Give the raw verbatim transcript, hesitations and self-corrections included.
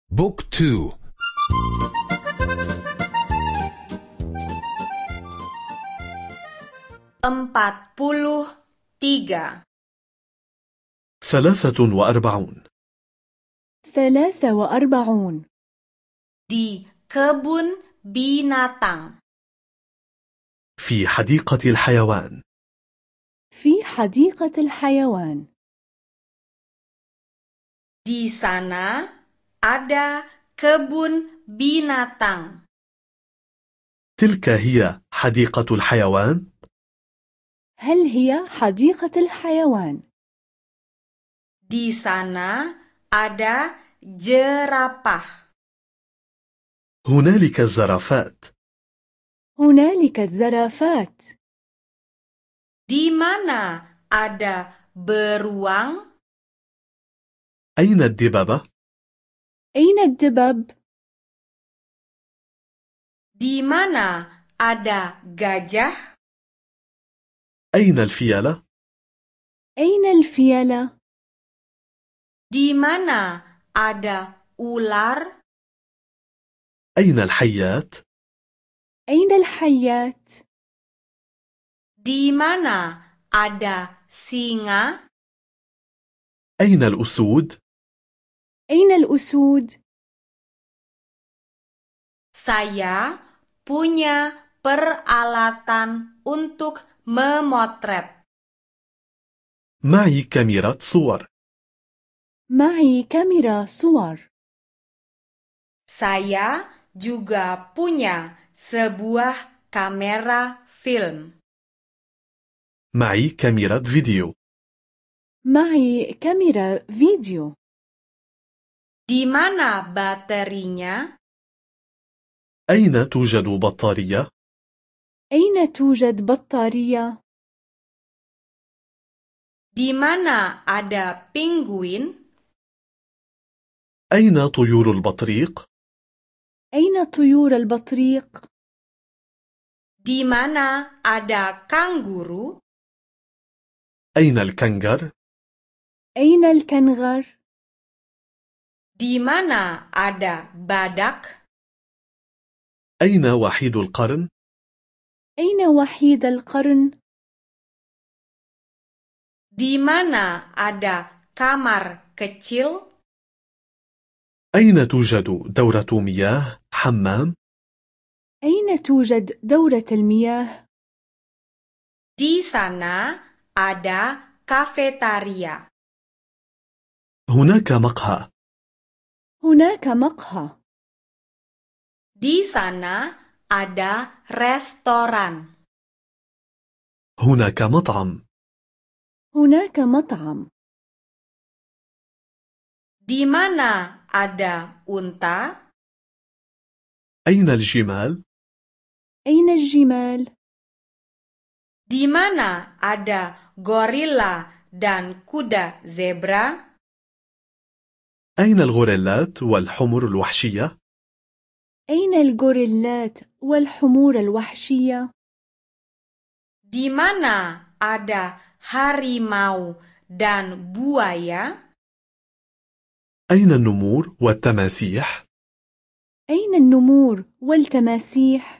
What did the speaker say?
بوك تو. Empat puluh tiga. ثلاثة وأربعون. ثلاثة وأربعون. Di kebun binatang. في حديقة الحيوان. في حديقة الحيوان. Di sana ada kebun binatang. تلك هي حديقة الحيوان. هل هي حديقة الحيوان؟ Di sana ada jerapah. هنالك الزرافات. هنالك الزرافات. Di mana ada beruang? أين الدببة؟ أين الدبب؟ Di mana ada gajah? أين الفيلة؟ أين الفيلة؟ Di mana ada ular? أين الحيات؟ أين الحيات؟ Di mana ada singa? أين الأسود؟ أين الأسود؟ Saya punya peralatan untuk memotret. معي كاميرا صور. معي كاميرا صور. Saya juga punya sebuah kamera film. معي كاميرا فيديو. معي كاميرا فيديو. Di mana baterinya? أين توجد بطارية؟ أين توجد بطارية؟ Di mana ada penguin? أين طيور البطريق؟ أين طيور البطريق؟ Di mana ada kanguru? أين الكنغر؟ أين الكنغر؟ Di mana ada badak? أين وحيد القرن؟ أين وحيد القرن؟ Di mana ada kamar kecil? أين توجد دورة مياه حمام؟ أين توجد دورة المياه؟ Di sana ada kafetaria. هناك مقهى. هناك مقهى. Di sana ada restoran. هناك مطعم. هناك مطعم. Di mana ada unta? أين الجمال؟ أين الجمال؟ Di mana ada gorila dan kuda zebra? أين الغوريلات والحمر الوحشية؟ أين الغوريلات والحمور الوحشية؟ Di mana ada harimau dan buaya? أين النمور والتماسيح؟ أين النمور والتماسيح؟